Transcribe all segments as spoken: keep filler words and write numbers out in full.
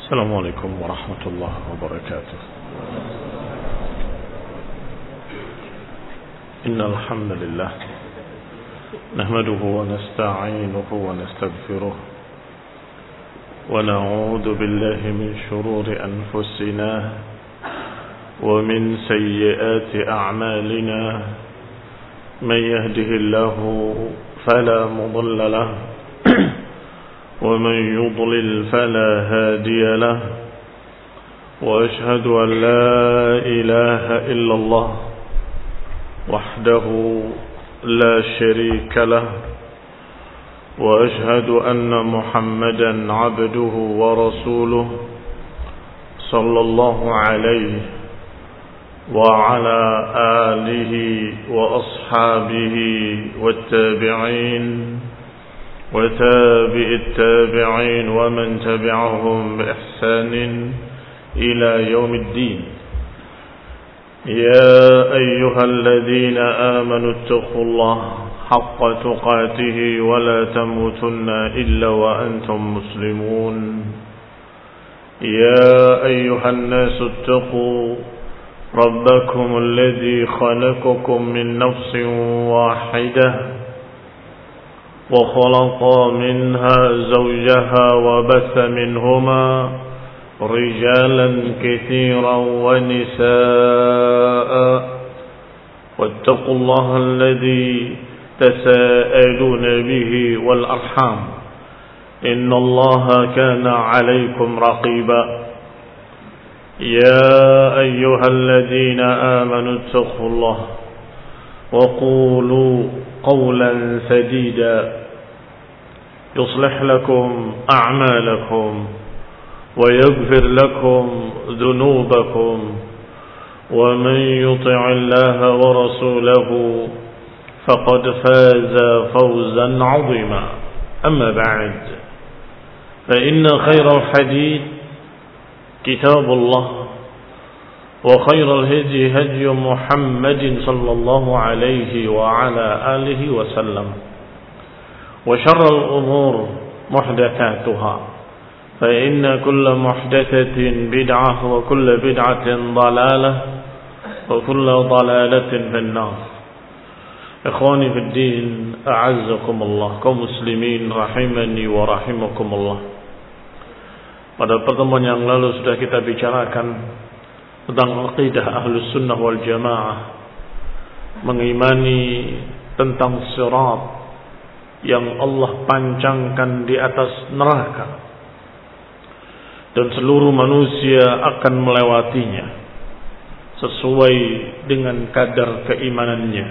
السلام عليكم ورحمة الله وبركاته. إن الحمد لله نحمده ونستعينه ونستغفره ونعوذ بالله من شرور أنفسنا ومن سيئات أعمالنا. من يهده الله فلا مضل له ومن يضلل فلا هادي له، وأشهد أن لا إله إلا الله وحده لا شريك له، وأشهد أن محمدا عبده ورسوله صلى الله عليه وعلى آله وأصحابه والتابعين وتابع التابعين ومن تبعهم بإحسان إلى يوم الدين. يا أيها الذين آمنوا اتقوا الله حق تقاته ولا تموتن إلا وأنتم مسلمون. يا أيها الناس اتقوا ربكم الذي خلقكم من نفس واحدة وخلق منها زوجها وبث منهما رجالا كثيرا ونساء، واتقوا الله الذي تساءلون به والأرحام إن الله كان عليكم رقيبا. يا أيها الذين آمنوا اتقوا الله وقولوا قولا سديدا يصلح لكم أعمالكم ويغفر لكم ذنوبكم، ومن يطع الله ورسوله فقد فاز فوزا عظيما. أما بعد، فإن خير الحديث كتاب الله، وخير الهدي هدي محمد صلى الله عليه وعلى آله وسلم، وشر الأمور محدثاتها، فإن كل محدثة بدعة وكل بدعة ضلالة وكل ضلالة في النار. إخواني في الدين، أعزكم الله، kaum muslimin rahimani wa rahimakumullah. Pada pertemuan yang lalu sudah kita bicarakan tentang aqidah Ahlus Sunnah wal Jamaah, mengimani tentang sirat yang Allah pancangkan di atas neraka dan seluruh manusia akan melewatinya sesuai dengan kadar keimanannya.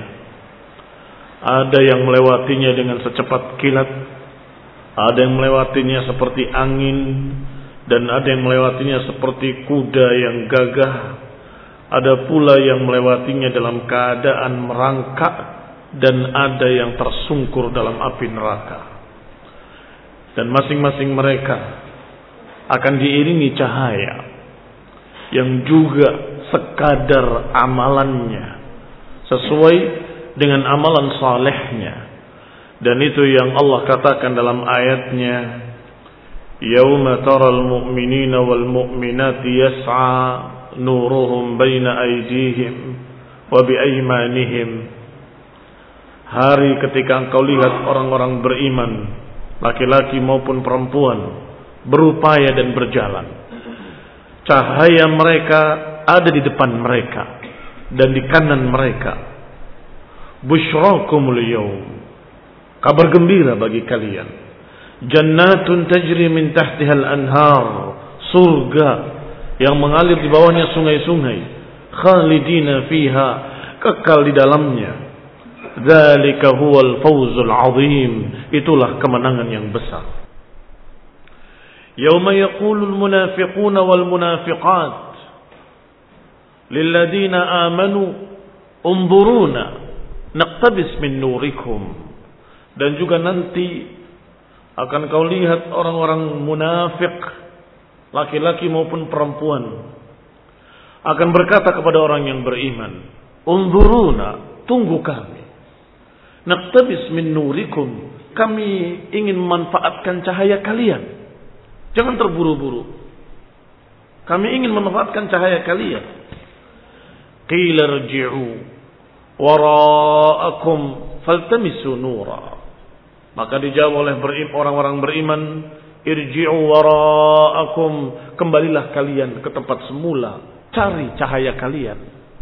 Ada yang melewatinya dengan secepat kilat, ada yang melewatinya seperti angin, dan ada yang melewatinya seperti kuda yang gagah. Ada pula yang melewatinya dalam keadaan merangkak, dan ada yang tersungkur dalam api neraka. Dan masing-masing mereka akan diiringi cahaya yang juga sekadar amalannya, sesuai dengan amalan salehnya. Dan itu yang Allah katakan dalam ayatnya, Yawma taral mu'minina wal mu'minati yas'a nuruhum baina aydihim wa biaymanihim. Hari ketika engkau lihat orang-orang beriman, laki-laki maupun perempuan, berupaya dan berjalan, cahaya mereka ada di depan mereka dan di kanan mereka. Busyrakumul yawm, kabar gembira bagi kalian. Jannatun tajri min tahtihal anhar, surga yang mengalir di bawahnya sungai-sungai. Khalidina fiha, kekal di dalamnya. Dzalika huwal fawzul azim, itulah kemenangan yang besar. Yauma yaqulul munafiquna wal munafiqat lilladina amanu unzuruna naqtabis min nurikum. Dan juga nanti akan kau lihat orang-orang munafik, laki-laki maupun perempuan, akan berkata kepada orang yang beriman, unzuruna, tunggu kami. Naqtabis min nurikum, kami ingin memanfaatkan cahaya kalian. Jangan terburu-buru. Kami ingin memanfaatkan cahaya kalian. Qila irji'u wara'akum faltamisu nura. Maka dijawab oleh orang-orang beriman, irji'u wara'akum, kembalilah kalian ke tempat semula, cari cahaya kalian.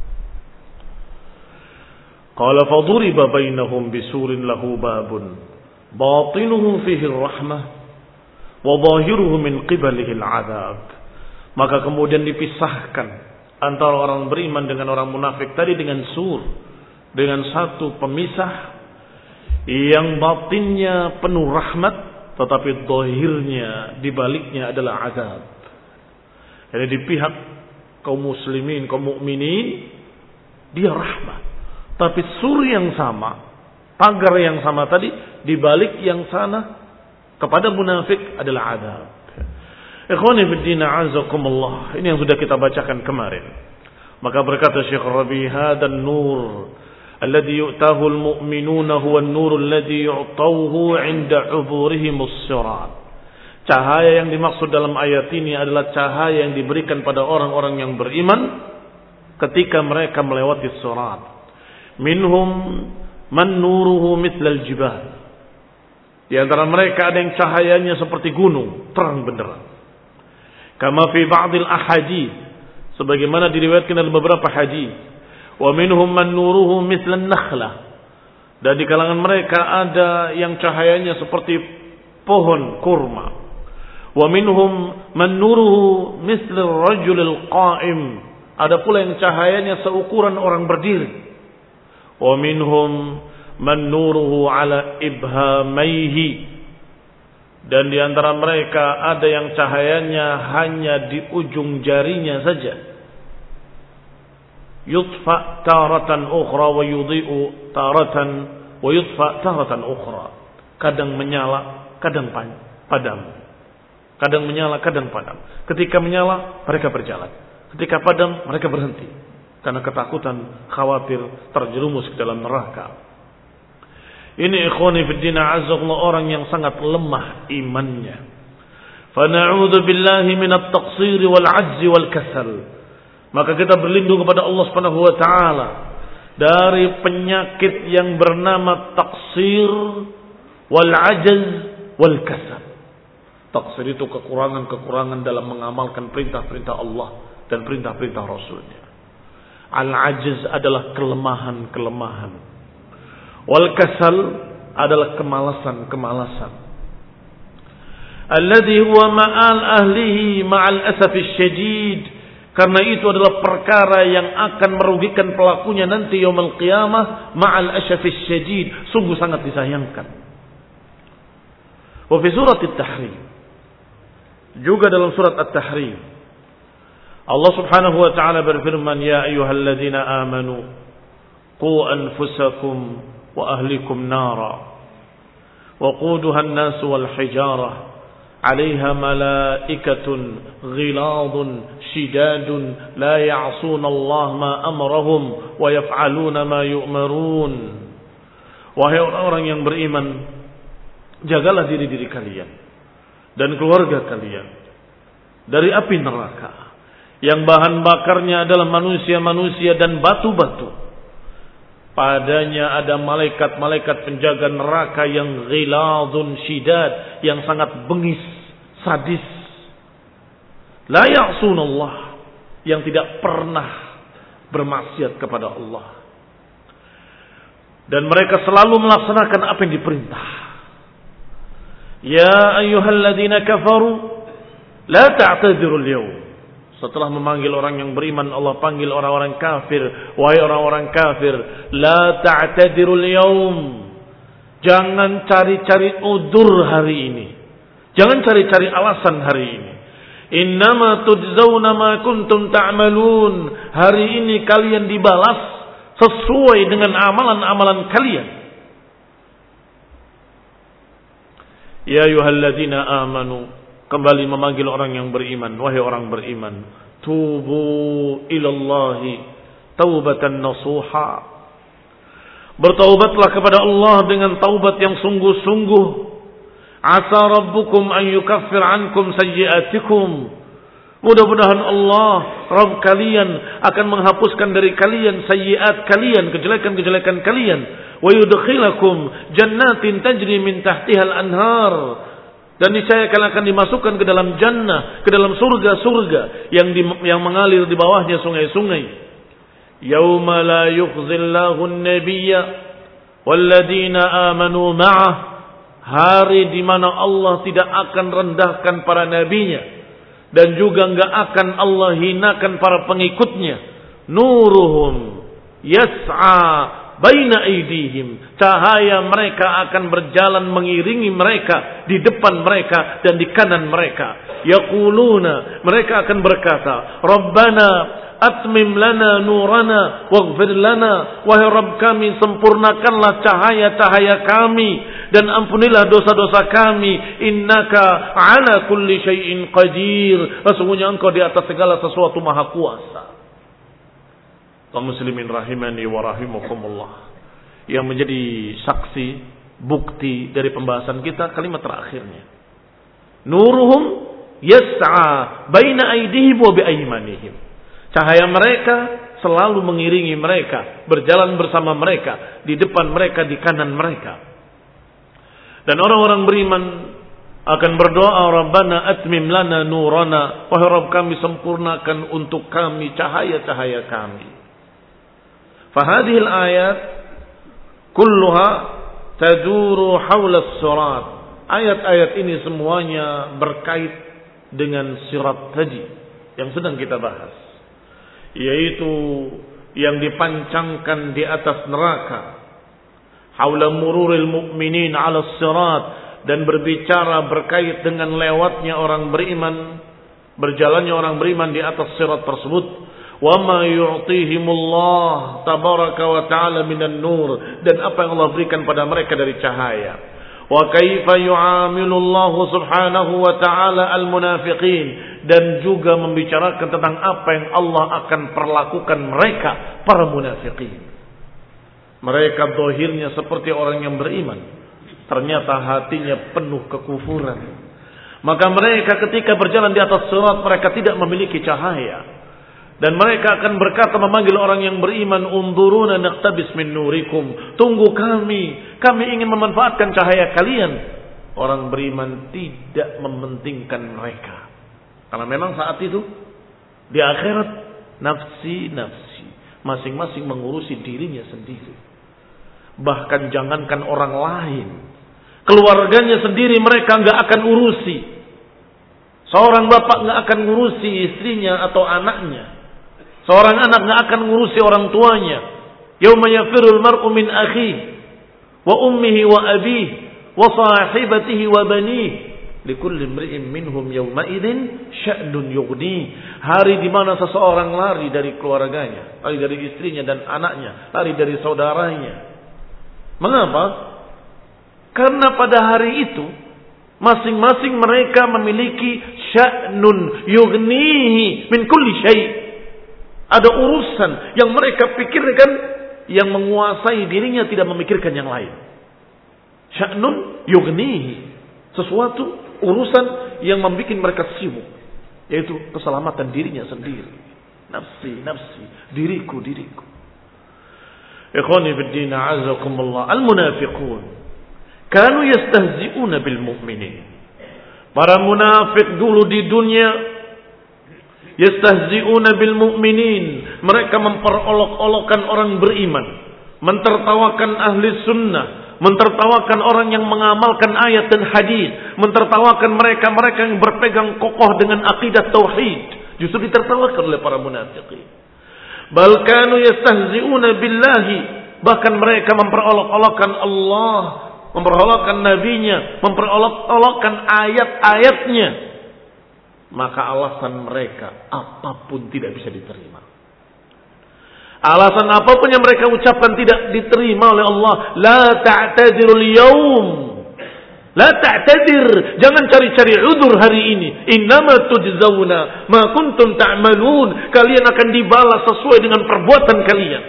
Qala faduriba bainahum bisurin lahu babun batinuhu fihi ar-rahmah wa zahiruhu min qibalihi al-'adzab. Maka kemudian dipisahkan antara orang beriman dengan orang munafik tadi dengan sur, dengan satu pemisah yang batinnya penuh rahmat, tetapi zahirnya di baliknya adalah azab. Jadi di pihak kaum muslimin, kaum mukminin dia rahmat, tapi sur yang sama, pagar yang sama tadi, di balik yang sana kepada munafik adalah azab. Ikhwani fid din, a'azakumullah. Ini yang sudah kita bacakan kemarin. Maka berkata Syekh Rabi, hadan nur alladhi yu'tahu al-mu'minuna huwa an-nur alladhi yu'tawhu 'inda 'uburihim as-sirat. Cahaya yang dimaksud dalam ayat ini adalah cahaya yang diberikan pada orang-orang yang beriman ketika mereka melewati sirat. Minhum man nuruhu mithlal jibal. Di antara mereka ada yang cahayanya seperti gunung, terang benderang. Kama fi ba'dil ahadits, sebagaimana diriwayatkan dalam beberapa hadis. Wa minhum man nuruhu mithlan nakhlah. Dan di kalangan mereka ada yang cahayanya seperti pohon kurma. Wa minhum man nuruhu mithlal rajulil qa'im. Ada pula yang cahayanya seukuran orang berdiri. Wa minhum man nuruhu ala ibhamaihi. Dan di antara mereka ada yang cahayanya hanya di ujung jarinya saja. Yudfa taratan ukhra wa yudhi'u taratan wa yudfa taratan ukhra. Kadang menyala, kadang padam. Kadang menyala, kadang padam. Ketika menyala, mereka berjalan. Ketika padam, mereka berhenti. Karena ketakutan, khawatir terjerumus ke dalam neraka. Ini ikhwani fiddin, a'azakumullah, orang yang sangat lemah imannya. Fa na'udzu billahi minat taqsir wal 'ajz wal kasal. Maka kita berlindung kepada Allah Subhanahu wa taala dari penyakit yang bernama taksir wal 'ajz wal kasal. Taksir itu kekurangan-kekurangan dalam mengamalkan perintah-perintah Allah dan perintah-perintah Rasulnya. Al-'ajz adalah kelemahan-kelemahan. Wal kasal adalah kemalasan-kemalasan. Alladhi huwa ma'al ahlihi ma'al asafis syadid. Karena itu adalah perkara yang akan merugikan pelakunya nanti yaumul qiyamah ma'al asafis syadid. Sungguh sangat disayangkan. Wa fi surat At-Tahrim, juga dalam surat At-Tahrim, Allah Subhanahu wa ta'ala berfirman, ya ayyuhalladzina amanu qu anfusakum wa ahlikum nara waquduha an-nas wal hijarah 'alayha malaikatun ghiladun shidadun la ya'suna Allah ma amarahum wa yaf'aluna ma yu'marun. Wahai orang-orang yang beriman, jagalah diri-diri kalian dan keluarga kalian dari api neraka yang bahan bakarnya adalah manusia-manusia dan batu-batu. Padanya ada malaikat-malaikat penjaga neraka yang ghiladun syidad, yang sangat bengis, sadis. La ya'sunallah, yang tidak pernah bermaksiat kepada Allah. Dan mereka selalu melaksanakan apa yang diperintah. Ya ayyuhalladzina kafaru la ta'tadzirul yawm. Setelah memanggil orang yang beriman, Allah panggil orang-orang kafir. Wahai orang-orang kafir, la ta'tadirul yaum. Jangan cari-cari udzur hari ini. Jangan cari-cari alasan hari ini. Innama tujzauna ma kuntum ta'malun. Hari ini kalian dibalas sesuai dengan amalan-amalan kalian. Ya ayyuhalladzina amanu. Kembali memanggil orang yang beriman. Wahai orang beriman, tubu ilallahi taubatan nasuha. Bertaubatlah kepada Allah dengan taubat yang sungguh-sungguh. Asa rabbukum an yukaffir ankum sayyiatikum Mudah-mudahan Allah, Rabb kalian, akan menghapuskan dari kalian sayyiat kalian, kejelekan-kejelekan kalian. Wa yudkhilakum jannatin tajri min tahtihal anhar. Dan niscaya kalian akan dimasukkan ke dalam jannah, ke dalam surga-surga yang di, yang mengalir di bawahnya sungai-sungai. Yauma la yukhzillahu an-nabiyya walladzina amanu ma'ah. Hari di mana Allah tidak akan rendahkan para nabinya dan juga enggak akan Allah hinakan para pengikutnya. Nuruhum yas'a baina aydihim. Cahaya mereka akan berjalan mengiringi mereka di depan mereka dan di kanan mereka. Yaquluna, mereka akan berkata, Rabbana atmim lana nurana waghfir lana. Wahai Rabb kami, sempurnakanlah cahaya-cahaya kami dan ampunilah dosa-dosa kami. Innaka ala kulli syai'in qadir. Sesungguhnya engkau di atas segala sesuatu maha kuasa. Kaum muslimin rahimani wa rahimakumullah. Yang menjadi saksi, bukti dari pembahasan kita kalimat terakhirnya. Nuruhum yas'a baina aydihim wa bi aymanihim. Cahaya mereka selalu mengiringi mereka, berjalan bersama mereka, di depan mereka, di kanan mereka. Dan orang-orang beriman akan berdoa, Rabbana atmim lana nurana. Wahai Rabb kami, sempurnakan untuk kami cahaya-cahaya kami. Fahadihil ayat kulluha taduru hawla as-sirat. Ayat-ayat ini semuanya berkait dengan sirat tadi yang sedang kita bahas, yaitu yang dipancangkan di atas neraka. Haula mururil mu'minin 'ala sirat, dan berbicara berkait dengan lewatnya orang beriman, berjalannya orang beriman di atas sirat tersebut. Wa ma yu'tihimullah tabaraka wa ta'ala minan nur, dan apa yang Allah berikan pada mereka dari cahaya. Wa kaifa yu'amilullahu subhanahu wa ta'ala al-munafiqin, dan juga membicarakan tentang apa yang Allah akan perlakukan mereka, para munafiqin. Mereka zahirnya seperti orang yang beriman, ternyata hatinya penuh kekufuran. Maka mereka ketika berjalan di atas sirat, mereka tidak memiliki cahaya. Dan mereka akan berkata, memanggil orang yang beriman, Unduruna naqtabis min nurikum. Tunggu kami, kami ingin memanfaatkan cahaya kalian. Orang beriman tidak mementingkan mereka, karena memang saat itu di akhirat nafsi-nafsi, masing-masing mengurusi dirinya sendiri. Bahkan jangankan orang lain, keluarganya sendiri mereka enggak akan urusi. Seorang bapak enggak akan ngurusi istrinya atau anaknya. Seorang anak enggak akan ngurusi orang tuanya. Yauma yafirul mar'u min akhihi wa ummihi wa abihi wa sahibatihi wa banihi likulli imri'in minhum yawma idzin sya'nun yughni. Hari di mana seseorang lari dari keluarganya, lari dari istrinya dan anaknya, lari dari saudaranya. Mengapa? Karena pada hari itu masing-masing mereka memiliki sya'nun yughnihi min kulli syai'. Ada urusan yang mereka pikirkan, yang menguasai dirinya, tidak memikirkan yang lain. Sya'nun yughnihi, sesuatu urusan yang membuat mereka sibuk, yaitu keselamatan dirinya sendiri. Nafsi, nafsi, diriku, diriku. Ikhwani fid din, a'azakumullah. Al-munafiqun kanu yastahzi'una bil mu'minin. Para munafik dulu di dunia yastahzi'una bil mu'minin, mereka memperolok-olokkan orang beriman, mentertawakan ahli sunnah, mentertawakan orang yang mengamalkan ayat dan hadis, mentertawakan mereka-mereka yang berpegang kokoh dengan akidah tauhid, justru ditertawakan oleh para munafikin. Bal kanu yastahzi'una billahi, bahkan mereka memperolok-olokkan Allah, memperolokkan nabinya, memperolok-olokkan ayat-ayatnya. Maka alasan mereka apapun tidak bisa diterima. Alasan apapun yang mereka ucapkan tidak diterima oleh Allah. La ta'tadirul yaum. La ta'tadir. Jangan cari-cari udzur hari ini. Innama tujzauna ma kuntum ta'malun. Kalian akan dibalas sesuai dengan perbuatan kalian.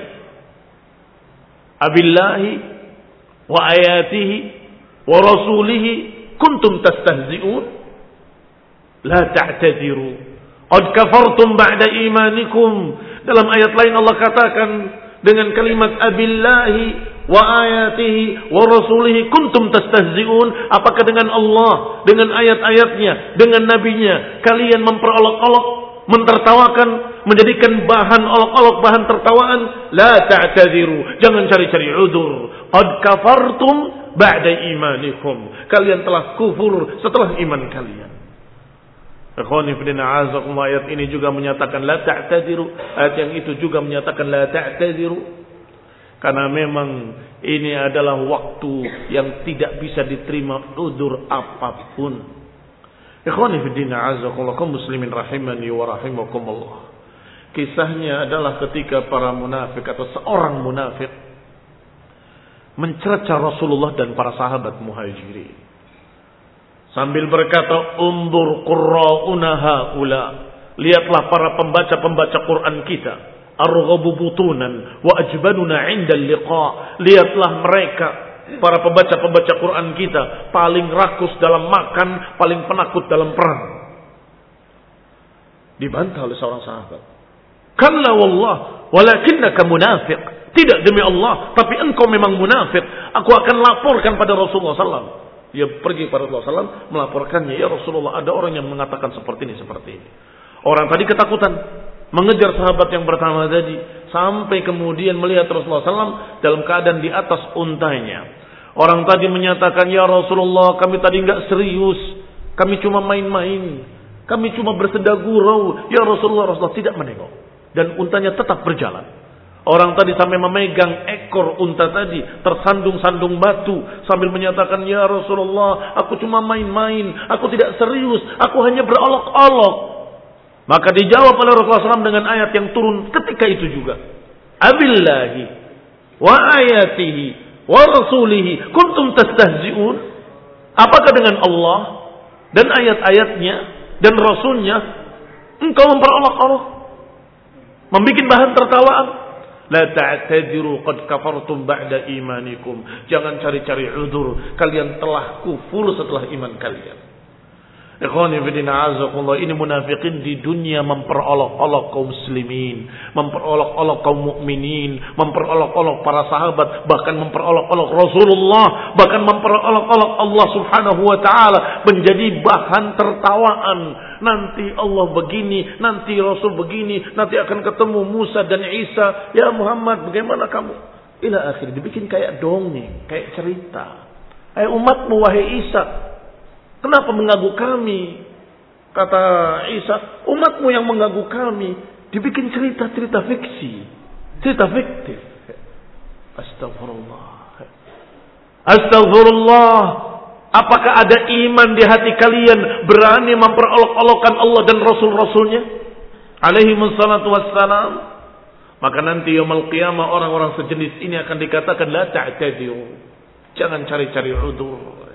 Abillahi wa ayatihi wa rasulihi kuntum tastahzi'un. La ta'tadiru. Qad kafartum ba'da imanikum. Dalam ayat lain Allah katakan dengan kalimat abillahi wa ayatihi wa rasulihi kuntum tastahzi'un. Apakah dengan Allah, dengan ayat-ayatnya, dengan nabinya kalian memperolok-olok, mentertawakan, menjadikan bahan olok-olok, bahan tertawaan? La ta'tadiru, jangan cari-cari udzur. Qad kafartum ba'da imanikum. Kalian telah kufur setelah iman kalian. Ikhwani fillah, azakumullah, ayat ini juga menyatakan la ta'tadiru. Ayat yang itu juga menyatakan la ta'tadiru. Karena memang ini adalah waktu yang tidak bisa diterima udzur apapun. Ikhwani fillah, azakumullah, kaum muslimin rahimani wa rahimakumullah. Kisahnya adalah ketika para munafik atau seorang munafik mencerca Rasulullah dan para sahabat muhajirin. Sambil berkata, "Undur qurra'una haula." Lihatlah para pembaca-pembaca Quran kita, arghabu butunan wa ajbanuna 'inda liqa. Lihatlah mereka, para pembaca-pembaca Quran kita, paling rakus dalam makan, paling penakut dalam perang. Dibantah oleh seorang sahabat. "Kalla wallah, walakinnaka munafiq." Tidak, demi Allah, tapi engkau memang munafik. Aku akan laporkan pada Rasulullah sallallahu alaihi wasallam. Dia pergi pada Rasulullah sallallahu alaihi wasallam melaporkannya, "Ya Rasulullah, ada orang yang mengatakan seperti ini, seperti ini." Orang tadi ketakutan mengejar sahabat yang pertama tadi, sampai kemudian melihat Rasulullah sallallahu alaihi wasallam dalam keadaan di atas untanya. Orang tadi menyatakan, "Ya Rasulullah, kami tadi enggak serius, kami cuma main-main, kami cuma bersenda gurau." Ya Rasulullah, Rasulullah tidak menengok dan untanya tetap berjalan. Orang tadi sampai memegang ekor unta tadi, tersandung-sandung batu, sambil menyatakan, "Ya Rasulullah, aku cuma main-main, aku tidak serius, aku hanya berolok-olok." Maka dijawab oleh Rasulullah sallallahu alaihi wasallam dengan ayat yang turun ketika itu juga. "Abillahi wa ayatihi wa rasulihi kuntum tastahzi'un." Apakah dengan Allah dan ayat-ayatnya dan Rasulnya engkau memperolok-olok, membuat bahan tertawaan? La ta'tadiru qad kafartum ba'da imanikum. Jangan cari-cari udzur, kalian telah kufur setelah iman kalian. Ikhwani fillah, azakumullah, ini munafikin di dunia memperolok-olok kaum muslimin, memperolok-olok kaum mukminin, memperolok-olok para sahabat, bahkan memperolok-olok Rasulullah, bahkan memperolok-olok Allah Subhanahu wa taala, menjadi bahan tertawaan. Nanti Allah begini, nanti Rasul begini, nanti akan ketemu Musa dan Isa. Ya Muhammad, bagaimana kamu? Ila akhir, dibikin kayak dongeng, kayak cerita. Hai umatmu, wahai Isa, kenapa mengganggu kami? Kata Isa, umatmu yang mengganggu kami. Dibikin cerita-cerita fiksi, cerita fiktif. Astagfirullah. Astagfirullah. Apakah ada iman di hati kalian berani memperolok-olokkan Allah dan Rasul-Rasulnya alaihi wassalatu wassalam? Maka nanti yaumul qiyamah orang-orang sejenis ini akan dikatakan la ta'tadiru. Jangan cari-cari udzur.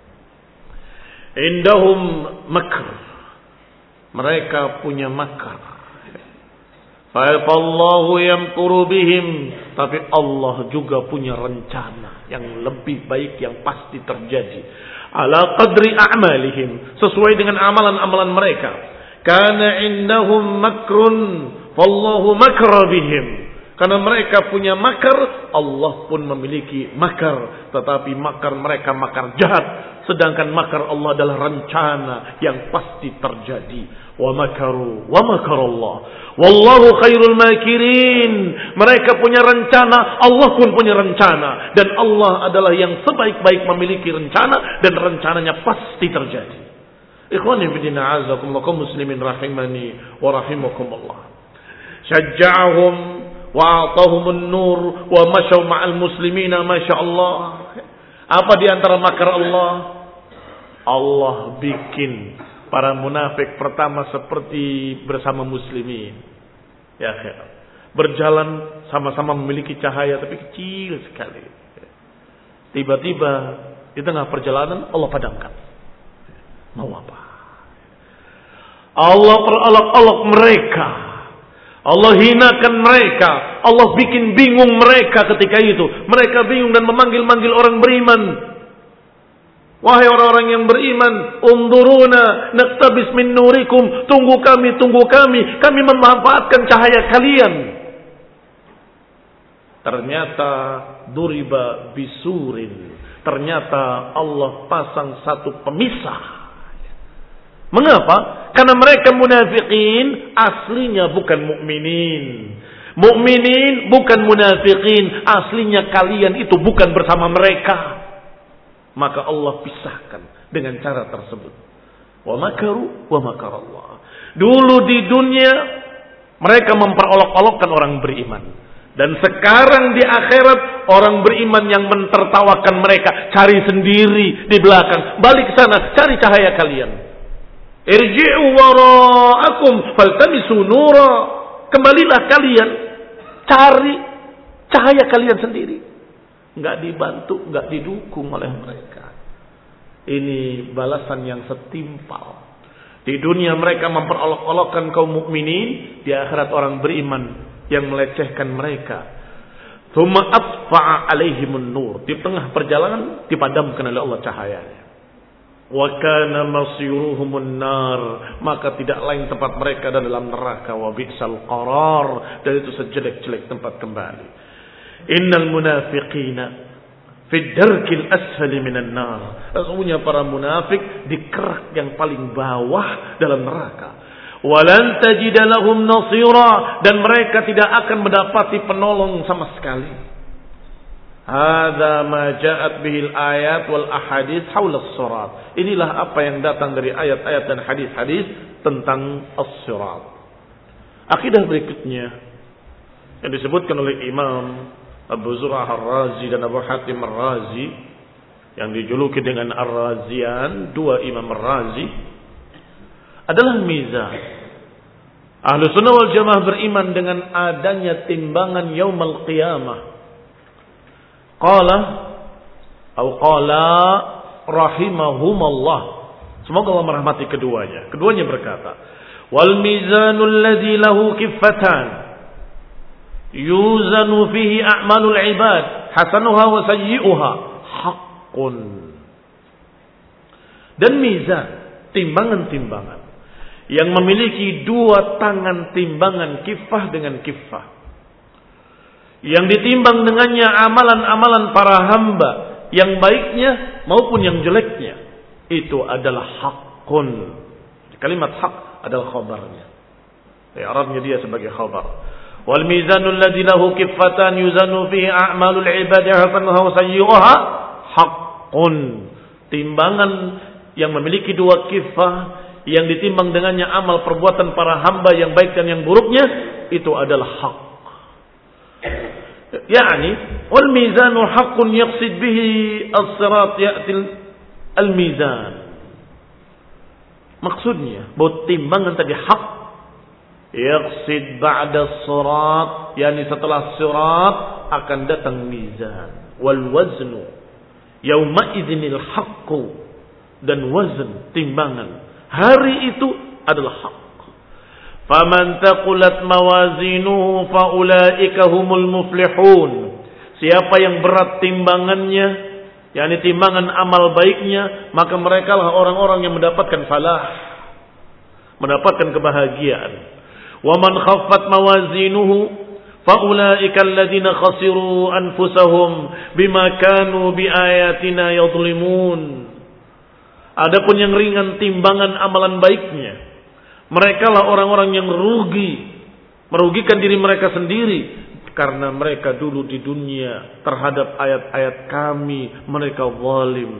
Indahum makr. Mereka punya makar. Fa'allahu yamkuru bihim. Tapi Allah juga punya rencana yang lebih baik, yang pasti terjadi. Ala qadri a'malihim, sesuai dengan amalan-amalan mereka. Kana indahum makrun wallahu makra bihim. Karena mereka punya makar, Allah pun memiliki makar, tetapi makar mereka makar jahat, sedangkan makar Allah adalah rencana yang pasti terjadi. Wa makaru wa makarallah wallahu khairul makirin. Mereka punya rencana, Allah pun punya rencana, dan Allah adalah yang sebaik-baik memiliki rencana, dan rencananya pasti terjadi. Ikhwani fillah, azakumullah, kaum muslimin rahimani wa rahimakumullah. Syajja'ahum wa a'tahumun nur wa masyaw ma'al muslimina masyaallah. Apa di antara makar Allah? Allah bikin para munafik pertama seperti bersama muslimin. Ya, berjalan sama-sama memiliki cahaya tapi kecil sekali. Tiba-tiba di tengah perjalanan Allah padamkan. Mau apa? Allah perolok-olok mereka. Allah hinakan mereka. Allah bikin bingung mereka ketika itu. Mereka bingung dan memanggil-manggil orang beriman. Wahai orang-orang yang beriman, unduruna naqtabis min nurikum, tunggu kami, tunggu kami, kami memanfaatkan cahaya kalian. Ternyata duriba bisurin, ternyata Allah pasang satu pemisah. Mengapa? Karena mereka munafikin aslinya bukan mukminin. Mukminin bukan munafikin, aslinya kalian itu bukan bersama mereka. Maka Allah pisahkan dengan cara tersebut. Wa makaru wa makarallah. Dulu di dunia mereka memperolok-olokkan orang beriman. Dan sekarang di akhirat orang beriman yang mentertawakan mereka. Cari sendiri di belakang. Balik ke sana, cari cahaya kalian. Irji'u wara'akum faltamisu nura. Kembalilah kalian. Cari cahaya kalian sendiri. Enggak dibantu, enggak didukung oleh mereka. Ini balasan yang setimpal. Di dunia mereka memperolok-olokkan kaum mukminin, di akhirat orang beriman yang melecehkan mereka. Tsumma atfa'a 'alaihimun nur. Di tengah perjalanan dipadamkan oleh Allah cahayanya. Wa kana masiruhumun nar. Maka tidak lain tempat mereka dalam neraka. Wa bi'sal qarar. Dan itu sejelek-jelek tempat kembali. Innal munafiqina fi darkil asfali minan nar. Sesungguhnya para munafik di kerak yang paling bawah dalam neraka. Walan tajida lahum nasira, dan mereka tidak akan mendapati penolong sama sekali. Hadza ma ja'at bihil ayat wal ahadits haula as-sirat. Inilah apa yang datang dari ayat-ayat dan hadis-hadis tentang as-sirat. Akidah berikutnya yang disebutkan oleh Imam Abu Zur'ah Ar-Razi dan Abu Hatim Ar-Razi, yang dijuluki dengan Ar-Razian, dua Imam Ar-Razi, adalah mizan. Ahlu Sunnah wal Jamaah beriman dengan adanya timbangan Yaumul Qiyamah. Qala atau qala rahimahumallah. Semoga Allah merahmati keduanya. Keduanya berkata, wal mizanul ladzi lahu kiffatan yuzanu fihi a'malul ibad hasanuha wa sayyi'uha haqqun. Dan mizan, timbangan-timbangan yang memiliki dua tangan timbangan, kiffah dengan kiffah, yang ditimbang dengannya amalan-amalan para hamba, yang baiknya maupun yang jeleknya, itu adalah haqqun. Kalimat haq adalah khabarnya. Ya, Arabnya dia sebagai khabar. Wal mizanul ladzi lahu kiffatan yuzanu fihi a'malul ibadi hasanuha wa sayyi'uha haqqun. Timbangan yang memiliki dua kiffah, yang ditimbang dengannya amal perbuatan para hamba yang baik dan yang buruknya, itu adalah hak. Yani wal mizanu haqqun yaqsid bihi as-sirat ya'ti al-mizan. Maksudnya bahwa timbangan tadi hak, yaqsid ba'da as-sirat, yani setelah sirat akan datang mizan. Wal waznu yauma idzinil haqqu, dan wazn timbangan hari itu adalah hak. Faman taqulat mawazinuhu faulaika humul muflihun. Siapa yang berat timbangannya, yakni timbangan amal baiknya, maka merekalah orang-orang yang mendapatkan falah, mendapatkan kebahagiaan. Wa man khaffat mawazinuhu faulaika alladziina khasiru anfusahum bima kanu biayatina yadhlimun. Adapun yang ringan timbangan amalan baiknya, merekalah orang-orang yang rugi, merugikan diri mereka sendiri, karena mereka dulu di dunia terhadap ayat-ayat kami mereka zalim.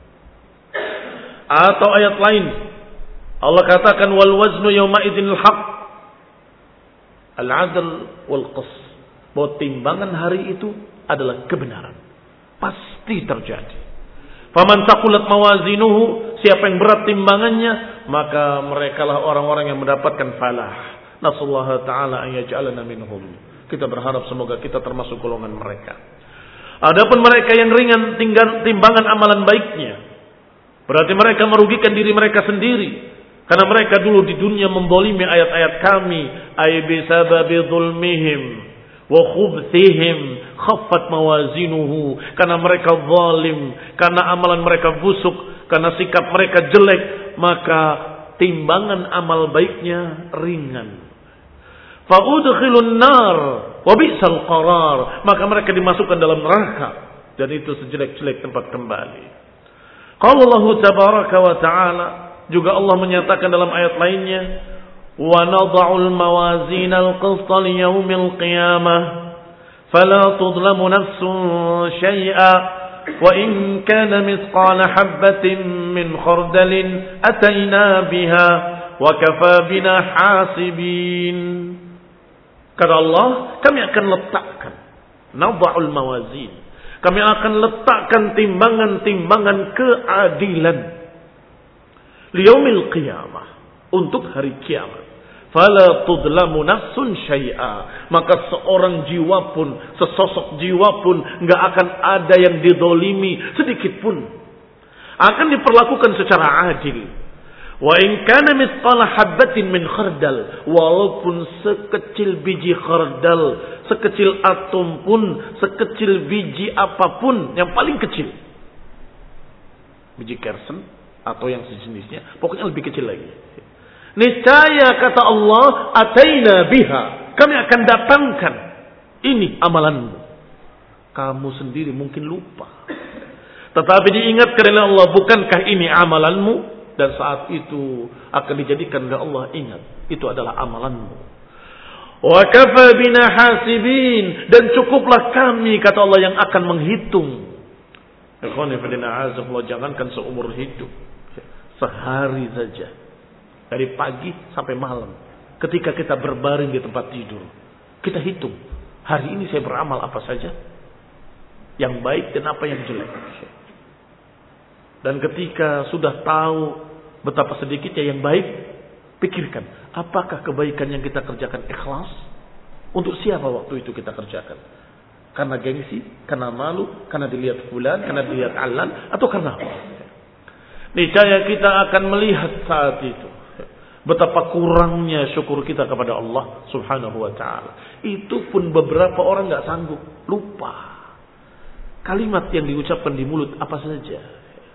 Atau ayat lain Allah katakan wal waznu yauma idzinil haqq al-'adl wal qist. Bahwa timbangan hari itu adalah kebenaran, pasti terjadi. Faman taqulat mawazinuhu, siapa yang berat timbangannya, maka merekalah orang-orang yang mendapatkan falah. Nasallahu ta'ala an yaj'alana minhum. Kita berharap semoga kita termasuk golongan mereka. Adapun mereka yang ringan timbangan amalan baiknya, berarti mereka merugikan diri mereka sendiri, karena mereka dulu di dunia membolimi ayat-ayat kami, ay bisababi zulmihim wa khubthihim khaffat mawazinuhu, karena mereka zalim, karena amalan mereka busuk, karena sikap mereka jelek, maka timbangan amal baiknya ringan. Fa udkhilun nar wa bi'sal qarar, maka mereka dimasukkan dalam neraka dan itu sejelek-jelek tempat kembali. Qala Allah tabaraka wa taala, juga Allah menyatakan dalam ayat lainnya, wa nad'ul mawazinal qista liyaumil qiyamah fala tudlamu nafsun syai'a wa in kana mithqala habatin min khardalin atayna biha wa kafa bina hasibin. Kata Allah, kami akan letakkan nad'ul mawazin, kami akan letakkan timbangan-timbangan keadilan liyaumil qiyamah, untuk hari kiamat. Fala tudlamu nafsun syai'a, maka seorang jiwa pun, sesosok jiwa pun enggak akan ada yang didolimi sedikit pun. Akan diperlakukan secara adil. Wa in kana mithqala habatin min khardal, walaupun sekecil biji khardal, sekecil atom pun, sekecil biji apapun yang paling kecil. Biji kersen atau yang sejenisnya, pokoknya lebih kecil lagi. Niscaya kata Allah, ataina biha, kami akan datangkan ini amalanmu. Kamu sendiri mungkin lupa, tetapi diingatkan oleh Allah, bukankah ini amalanmu? Dan saat itu akan dijadikan oleh Allah ingat, itu adalah amalanmu. Wa kafa bina hasibin, dan cukuplah kami kata Allah yang akan menghitung. Ikhwani fillah, azza jangankan seumur hidup, sehari saja, dari pagi sampai malam, ketika kita berbaring di tempat tidur, kita hitung, hari ini saya beramal apa saja, yang baik dan apa yang jelek. Dan ketika sudah tahu betapa sedikitnya yang baik, pikirkan, apakah kebaikan yang kita kerjakan ikhlas? Untuk siapa waktu itu kita kerjakan? Karena gengsi, karena malu, karena dilihat fulan, karena dilihat alan, atau karena apa? Niscaya kita akan melihat saat itu betapa kurangnya syukur kita kepada Allah Subhanahu wa taala. Itu pun beberapa orang enggak sanggup, lupa. Kalimat yang diucapkan di mulut apa saja.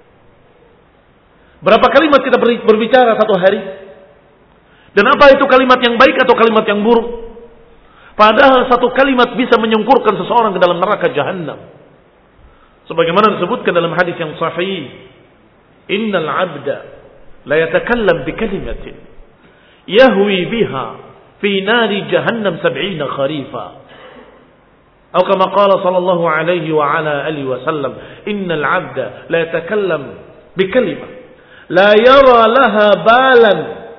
Berapa kalimat kita berbicara satu hari? Dan apa itu kalimat yang baik atau kalimat yang buruk? Padahal satu kalimat bisa menyungkurkan seseorang ke dalam neraka jahannam. Sebagaimana disebutkan dalam hadis yang sahih, innal abda la yatakallam bi kalimatin yahwi biha fi nari jahannam sab'ina kharifa. Atau kama qala sallallahu alaihi wa ala alihi wasallam, innal abda la yatakallam bi kalimah la yara laha balan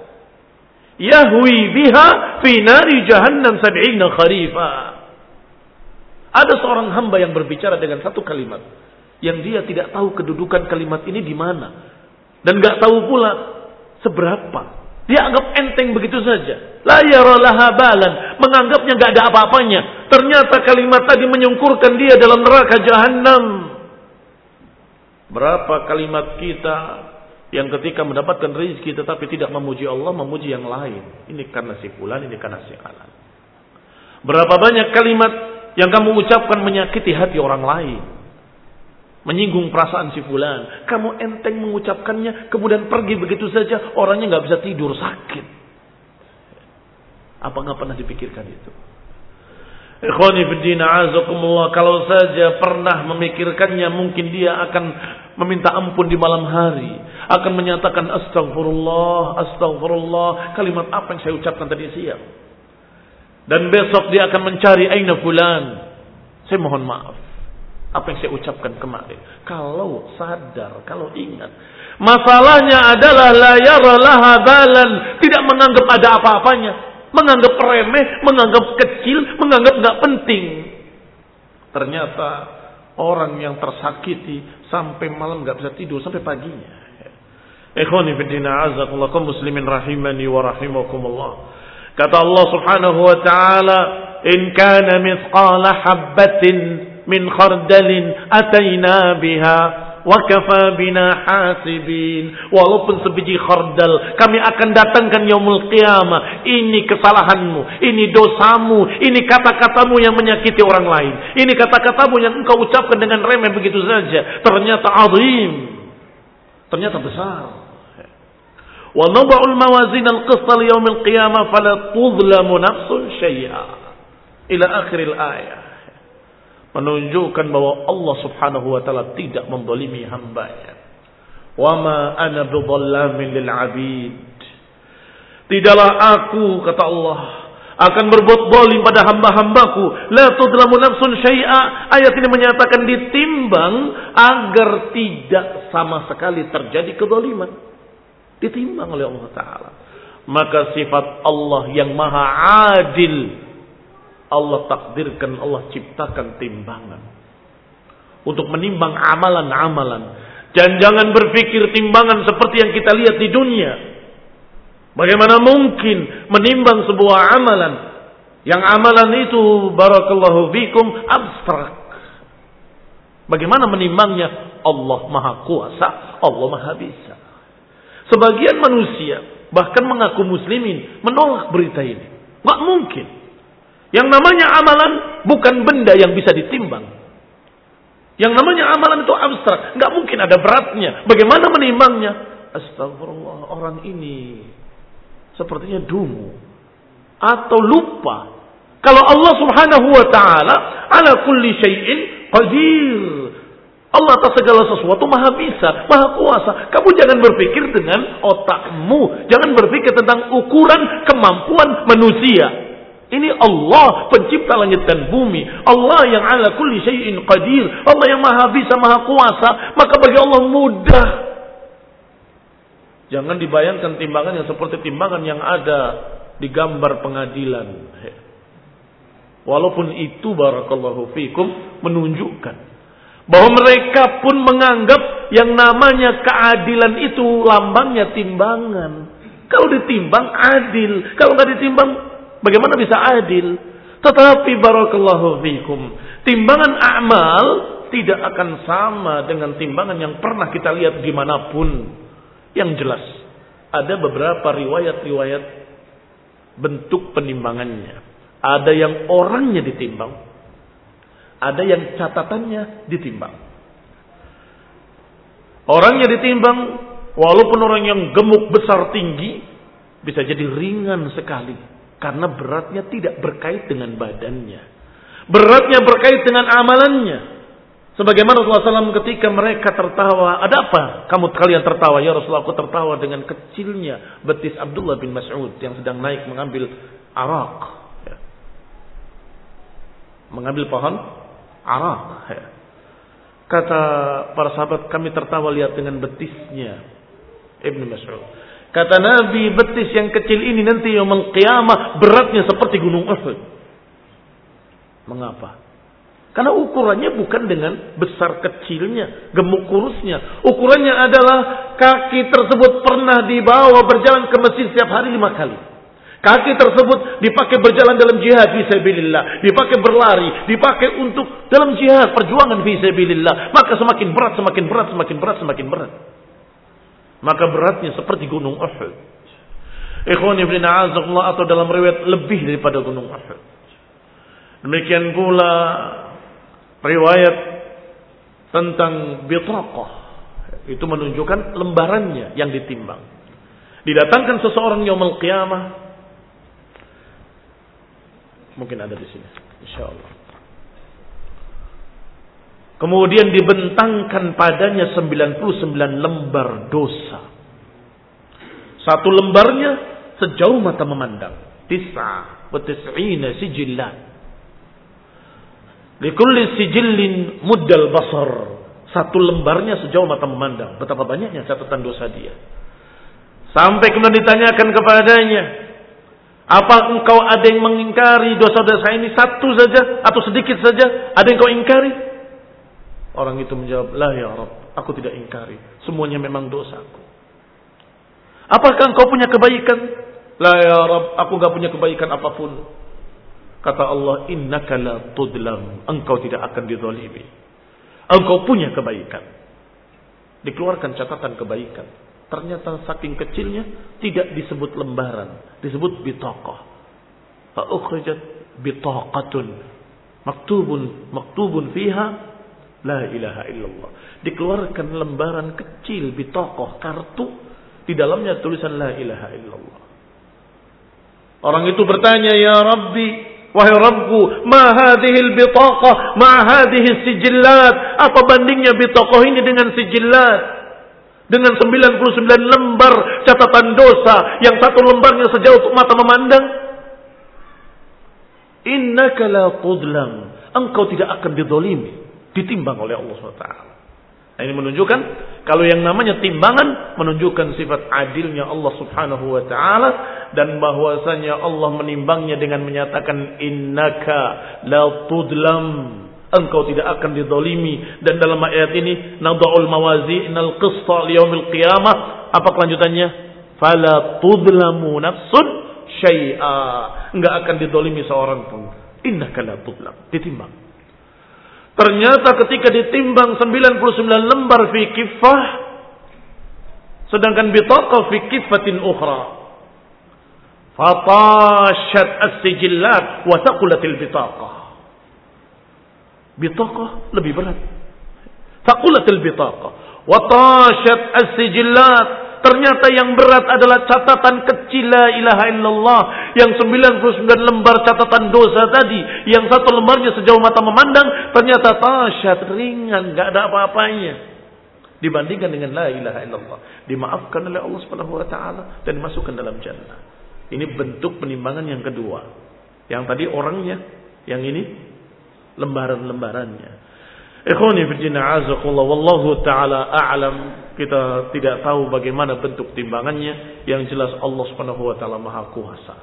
yahwi biha fi nari jahannam sab'ina kharifa. Ada seorang hamba yang berbicara dengan satu kalimat yang dia tidak tahu kedudukan kalimat ini di mana dan enggak tahu pula seberapa. Dia anggap enteng begitu saja. La yara laha balan, menganggapnya enggak ada apa-apanya. Ternyata kalimat tadi menyungkurkan dia dalam neraka jahannam. Berapa kalimat kita yang ketika mendapatkan rezeki tetapi tidak memuji Allah, memuji yang lain. Ini karena si fulan, ini karena si alan. Berapa banyak kalimat yang kamu ucapkan menyakiti hati orang lain, menyinggung perasaan si fulan. Kamu enteng mengucapkannya, kemudian pergi begitu saja, orangnya nggak bisa tidur, sakit. Apa nggak pernah dipikirkan itu? Ikhwani fiddin, a'azakumullah, kalau saja pernah memikirkannya, mungkin dia akan meminta ampun di malam hari, akan menyatakan astagfirullah, astagfirullah, kalimat apa yang saya ucapkan tadi siang. Dan besok dia akan mencari aina fulan, saya mohon maaf, apa yang saya ucapkan kemarin. Kalau sadar, kalau ingat, masalahnya adalah la yara laha balan, tidak menganggap ada apa-apanya, menganggap remeh, menganggap kecil, menganggap enggak penting. Ternyata orang yang tersakiti sampai malam enggak bisa tidur sampai paginya. Ikhwani fiddin, a'azakumullah, kaum muslimin rahimani wa rahimakumullah. Kata Allah Subhanahu wa taala, in kana mithqala habatin min khardalin ataina biha wa kafa bina hasibin. Walaupun sebiji khardal kami akan datangkan yaumul qiyamah. Ini kesalahanmu, ini dosamu, ini kata-katamu yang menyakiti orang lain, ini kata-katamu yang engkau ucapkan dengan remeh begitu saja, ternyata azim, ternyata besar. Wa nada'ul mawazin al-qista li yaumil qiyamah fala tudlamu nafsun syai'a. Ila akhiril ayat. Menunjukkan bahwa Allah Subhanahu wa taala tidak menzalimi hamba-Nya. Wa ma ana bidhallamin lil 'abid. Tidaklah aku, kata Allah, akan berbuat zalim pada hamba-hambaku. La tudlamu nafsun syai'a. Ayat ini menyatakan ditimbang agar tidak sama sekali terjadi kezaliman. Ditimbang oleh Allah taala. Maka sifat Allah yang maha adil, Allah takdirkan, Allah ciptakan timbangan untuk menimbang amalan-amalan. Dan jangan berpikir timbangan seperti yang kita lihat di dunia. Bagaimana mungkin menimbang sebuah amalan yang amalan itu barakallahu fikum abstrak? Bagaimana menimbangnya? Allah maha kuasa, Allah maha bisa. Sebagian manusia bahkan mengaku muslimin menolak berita ini. Nggak mungkin. Yang namanya amalan bukan benda yang bisa ditimbang. Yang namanya amalan itu abstrak. Nggak mungkin ada beratnya. Bagaimana menimbangnya? Astagfirullah, orang ini sepertinya dungu atau lupa. Kalau Allah Subhanahu wa taala ala kulli syai'in qadir. Allah atas segala sesuatu maha bisa, maha kuasa. Kamu jangan berpikir dengan otakmu. Jangan berpikir tentang ukuran kemampuan manusia. Ini Allah pencipta langit dan bumi. Allah yang ala kulli syai'in qadir. Allah yang maha bisa, maha kuasa. Maka bagi Allah mudah. Jangan dibayangkan timbangan yang seperti timbangan yang ada di gambar pengadilan. Walaupun itu barakallahu fikum menunjukkan bahwa mereka pun menganggap yang namanya keadilan itu lambangnya timbangan. Kalau ditimbang adil, kalau nggak ditimbang bagaimana bisa adil? Tetapi barakallahu fikum, timbangan amal tidak akan sama dengan timbangan yang pernah kita lihat dimanapun. Yang jelas, ada beberapa riwayat-riwayat bentuk penimbangannya. Ada yang orangnya ditimbang, ada yang catatannya ditimbang. Orangnya ditimbang, walaupun orang yang gemuk besar tinggi, bisa jadi ringan sekali. Karena beratnya tidak berkait dengan badannya. Beratnya berkait dengan amalannya. Sebagaimana Rasulullah shallallahu alaihi wasallam ketika mereka tertawa. Ada apa? Kamu kalian tertawa? Ya Rasulullah, aku tertawa dengan kecilnya betis Abdullah bin Mas'ud yang sedang naik mengambil arak. Ya. Mengambil pohon arak. Ya. Kata para sahabat, kami tertawa lihat dengan betisnya Ibnu Mas'ud. Kata Nabi, betis yang kecil ini nanti yaumul qiyamah beratnya seperti gunung Uhud. Mengapa? Karena ukurannya bukan dengan besar kecilnya, gemuk kurusnya. Ukurannya adalah kaki tersebut pernah dibawa berjalan ke masjid setiap hari lima kali. Kaki tersebut dipakai berjalan dalam jihad fi sabilillah, dipakai berlari, dipakai untuk dalam jihad perjuangan fi sabilillah. Maka semakin berat, semakin berat, semakin berat, semakin berat. Maka beratnya seperti gunung Uhud. Ikhwan ibn a'azakullah, atau dalam riwayat lebih daripada gunung Uhud. Demikian pula riwayat tentang bitraqah. Itu menunjukkan lembarannya yang ditimbang. Didatangkan seseorang yaumul qiyamah. Mungkin ada di sini, insyaallah. Kemudian dibentangkan padanya sembilan puluh sembilan lembar dosa. Satu lembarnya sejauh mata memandang. Tis'a wa tis'ina sijillan. Likulli sijillin muddal basar. Satu lembarnya sejauh mata memandang. Betapa banyaknya catatan dosa dia. Sampai kemudian ditanyakan kepadanya, apa engkau ada yang mengingkari dosa-dosa ini satu saja atau sedikit saja? Ada yang kau ingkari? Orang itu menjawab, la ya Rabb, aku tidak ingkari. Semuanya memang dosaku. Apakah engkau punya kebaikan? La ya Rabb, aku enggak punya kebaikan apapun. Kata Allah, innaka la tudlam. Engkau tidak akan dizalimi. Engkau punya kebaikan. Dikeluarkan catatan kebaikan. Ternyata saking kecilnya tidak disebut lembaran, disebut bitaqah. Fa ukhrijat bitaqatun maktubun maktubun fiha la ilaha illallah. Dikeluarkan lembaran kecil bitaqah, kartu, di dalamnya tulisan la ilaha illallah. Orang itu bertanya, ya Rabbi, wahai Rabbku, ma hadhil bitaqah, ma hadhis sijillat, apa bandingnya bitaqah ini dengan sijillat? Dengan sembilan puluh sembilan lembar catatan dosa, yang satu lembarnya sejauh mata memandang. Innaka la tudlam, engkau tidak akan didolimi, ditimbang oleh Allah subhanahu wa taala. Nah, ini menunjukkan kalau yang namanya timbangan menunjukkan sifat adilnya Allah subhanahu wa ta'ala, dan bahwasanya Allah menimbangnya dengan menyatakan innaka la tudlam, engkau tidak akan didolimi. Dan dalam ayat ini nada'ul mawazinal qista liyaumil qiyamah, apa kelanjutannya? Fala tudlamu nafsun syai'a, enggak akan didolimi seorang pun. Innaka la tudlam, ditimbang. Ternyata ketika ditimbang sembilan puluh sembilan lembar fi kiffah, sedangkan bitaqah fi kiffatin ukhra, fatashat as-sijillat wa thaqulatil bitaqah. Bitaqah lebih berat. Thaqulatil bitaqah wa tashat as-sijillat. Ternyata yang berat adalah catatan kecil la ilaha illallah, yang sembilan puluh sembilan lembar catatan dosa tadi, yang satu lembarnya sejauh mata memandang, ternyata tasyat, ringan, enggak ada apa-apanya dibandingkan dengan la ilaha illallah. Dimaafkan oleh Allah Subhanahu wa taala dan dimasukkan dalam jannah. Ini bentuk penimbangan yang kedua. Yang tadi orangnya, yang ini lembaran-lembarannya. Ikhwani fi din a'azakumullah, wallahu taala a'lam. Kita tidak tahu bagaimana bentuk timbangannya. Yang jelas Allah Subhanahu wa taala Maha Kuasa.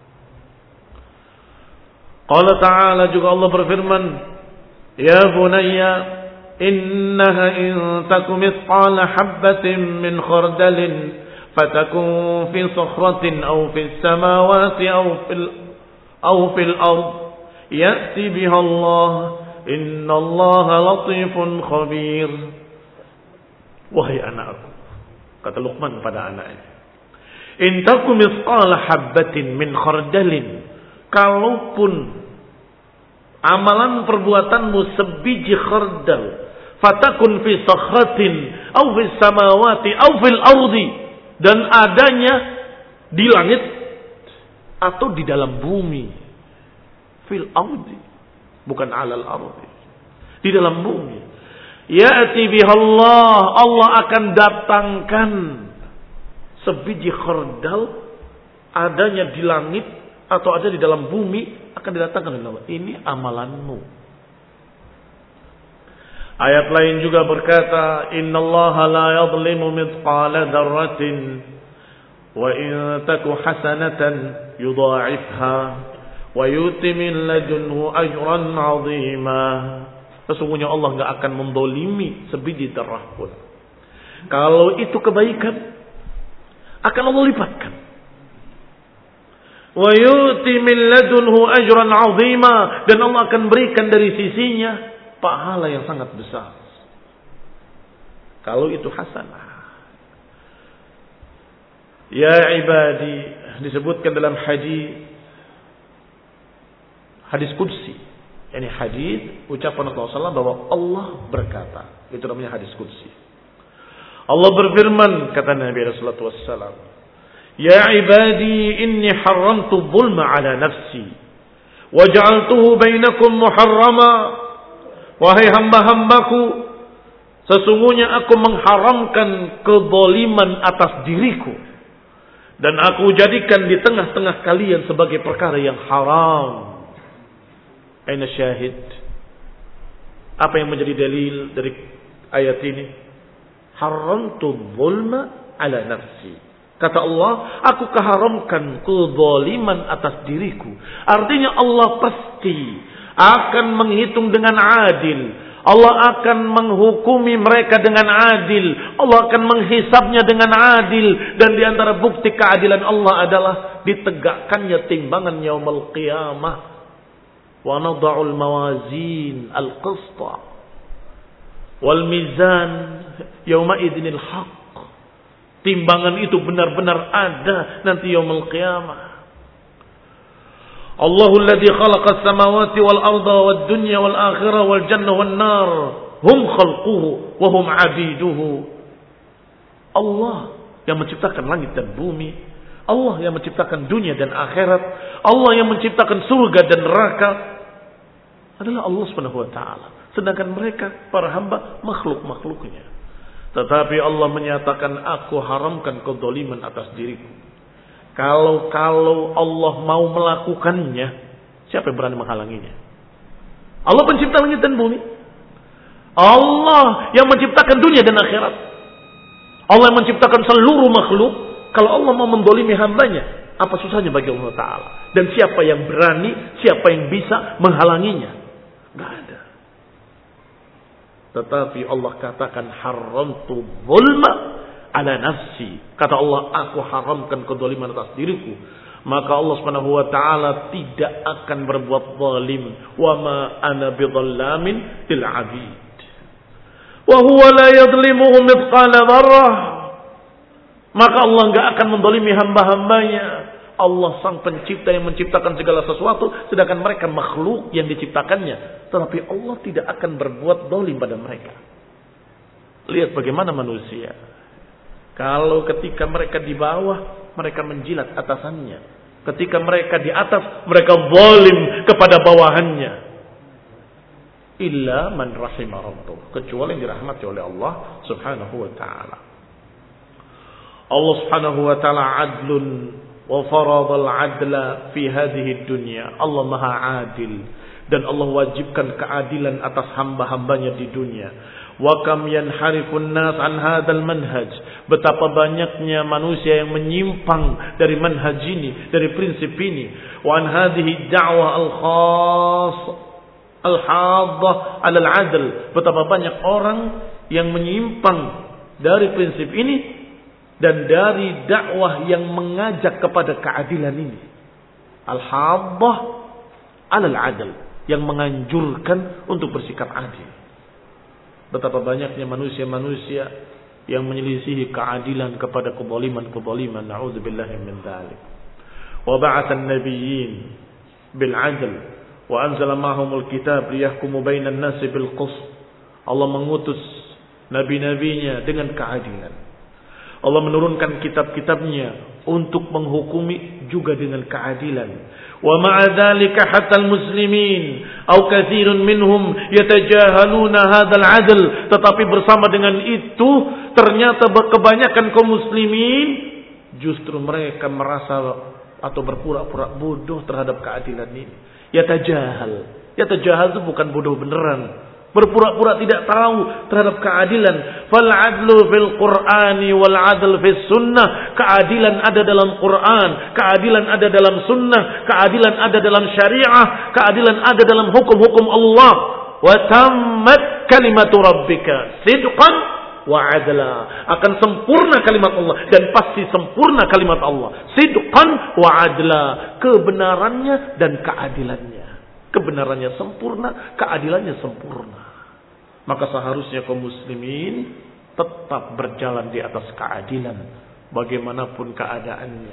Qala ta'ala, juga Allah berfirman, ya bunayya innaha in takum mithqala habatin min khardalin fatakun fi sakhratin aw fi samawati aw fil aw fil ard ya'ti biha Allah innallaha latifun khabir. Wahai anakku, kata Luqman pada anaknya, in takum mithqala habatin min khardalin, kalaupun amalan perbuatanmu sebiji khardal, fatakun fi sakhratin aw fi samawati aw fil ardi, dan adanya di langit atau di dalam bumi. Fil ardi, bukan alal ardi, di dalam bumi. Ya'ti bihallah, Allah akan datangkan sebiji khardal, adanya di langit atau ada di dalam bumi, akan didatangkan oleh Allah. Ini amalanmu. Ayat lain juga berkata, innallaha la yadhlimu mithqala dzarratin wa in taku hasanatan yudha'ifha wa yu'ti min ladunhu ajran 'azima. Sesungguhnya Allah enggak akan mendolimi sebiji darah pun. Kalau itu kebaikan, akan Allah lipatkan. Wa yu'ti min ladunhu ajran 'azima, dan Allah akan berikan dari sisinya pahala yang sangat besar. Kalau itu hasanah. Ya ibadi, disebutkan dalam hadis hadis qudsi. Ini hadis ucapan Rasulullah sallallahu alaihi wasallam bahwa Allah berkata. Itu namanya hadis qudsi. Allah berfirman, kata Nabi sallallahu alaihi wasallam, ya ibadi inni haramtu zulma ala nafsi wa ja'altuhu bainakum muharrama. Wahai hamba-hambaku, sesungguhnya aku mengharamkan kezaliman atas diriku, dan aku jadikan di tengah-tengah kalian sebagai perkara yang haram. Aina syahid? Apa yang menjadi dalil dari ayat ini? Haramtu zulma ala nafsi. Kata Allah, aku keharamkan kezaliman atas diriku. Artinya Allah pasti akan menghitung dengan adil. Allah akan menghukumi mereka dengan adil. Allah akan menghisabnya dengan adil. Dan di antara bukti keadilan Allah adalah ditegakkannya timbangan yaumul qiyamah. Wa nada'ul mawazin al-qista Wal mizan yauma idzinil haqq. Timbangan itu benar-benar ada nanti yaumul qiyamah. Allahul ladzi khalaqas samawati wal arda wad dunya wal akhirah wal jannah wan nar hum khalquhu wa hum 'abiduhu. Allah yang menciptakan langit dan bumi, Allah yang menciptakan dunia dan akhirat, Allah yang menciptakan surga dan neraka adalah Allah Subhanahu wa taala. Sedangkan mereka para hamba makhluk-makhluknya. Tetapi Allah menyatakan aku haramkan kezaliman atas diriku. Kalau-kalau Allah mau melakukannya, siapa yang berani menghalanginya? Allah pencipta langit dan bumi. Allah yang menciptakan dunia dan akhirat. Allah yang menciptakan seluruh makhluk. Kalau Allah mau mendolimi hambanya, apa susahnya bagi Allah Ta'ala? Dan siapa yang berani, siapa yang bisa menghalanginya? Gak ada. Tetapi Allah katakan haramtu zulma ala nafsi. Kata Allah, aku haramkan kedzaliman atas diriku. Maka Allah Subhanahu wa taala tidak akan berbuat zalim. Wa ma ana bidzallamin lil 'abid. Wa huwa la yadhlimuhu mithqala dzarrah. Maka Allah enggak akan menzalimi hamba-hambanya. Allah sang pencipta yang menciptakan segala sesuatu, sedangkan mereka makhluk yang diciptakannya. Tetapi Allah tidak akan berbuat zalim pada mereka. Lihat bagaimana manusia. Kalau ketika mereka di bawah, mereka menjilat atasannya. Ketika mereka di atas, mereka zalim kepada bawahannya. Illa man rahimah rabbuh. Kecuali yang dirahmati oleh Allah Subhanahu wa ta'ala. Allah Subhanahu wa ta'ala adlun wa faradal adla fi hadhihi dunya. Allah Maha Adil dan Allah wajibkan keadilan atas hamba-hambanya di dunia. Wa kam yanharifun nas an hadzal manhaj. Betapa banyaknya manusia yang menyimpang dari manhaj ini, dari prinsip ini. Wa an hadhihi da'wah al-khass al-haddah 'ala al-'adl. Betapa banyak orang yang menyimpang dari prinsip ini dan dari dakwah yang mengajak kepada keadilan ini. Al-haddah 'ala al-'adl, yang menganjurkan untuk bersikap adil. Betapa banyaknya manusia-manusia yang menyelisihi keadilan kepada kezaliman-kezaliman. Na'udzubillahi min dzalik. Wa ba'atha an-nabiyyin bil 'adl wa anzala ma'ahumul kitab liyahkumu bainan nasi bil qist. Allah mengutus nabi-nabinya dengan keadilan. Allah menurunkan kitab-kitabnya untuk menghukumi juga dengan keadilan. Wa ma'a dzalika hatta al-muslimin aw katsirun minhum yatajahaluna hadzal 'adl. Tetapi bersama dengan itu ternyata kebanyakan kaum muslimin justru mereka merasa atau berpura-pura bodoh terhadap keadilan ini. Yatajahal. Yatajahal itu bukan bodoh beneran. Berpura-pura tidak tahu terhadap keadilan. Fal adlu fil Qur'ani wal adl fis sunnah. Keadilan ada dalam Quran, keadilan ada dalam sunnah, keadilan ada dalam syariah, keadilan ada dalam hukum-hukum Allah. Wa tammat kalimatu rabbika sidqan wa adla. Akan sempurna kalimat Allah dan pasti sempurna kalimat Allah. Sidqan wa adla. Kebenarannya dan keadilannya. Kebenarannya sempurna, keadilannya sempurna. Maka seharusnya kaum muslimin tetap berjalan di atas keadilan bagaimanapun keadaannya.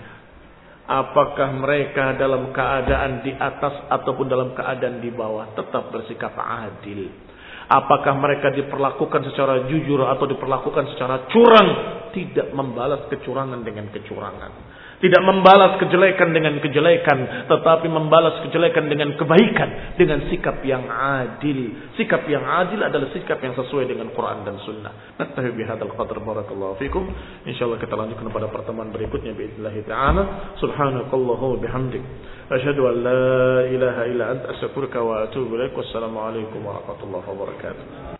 Apakah mereka dalam keadaan di atas ataupun dalam keadaan di bawah, tetap bersikap adil. Apakah mereka diperlakukan secara jujur atau diperlakukan secara curang, tidak membalas kecurangan dengan kecurangan. Tidak membalas kejelekan dengan kejelekan, tetapi membalas kejelekan dengan kebaikan, dengan sikap yang adil. Sikap yang adil adalah sikap yang sesuai dengan Quran dan Sunnah. Naktafi bihadzal qadar, barakallahu fikum. Insyaallah kita lanjutkan pada pertemuan berikutnya باذنillah taala. Subhanakallahu bihamdik, asyhadu an la ilaha illa anta, astaghfiruka wa atubu ilaik. Wassalamu alaikum warahmatullahi wabarakatuh.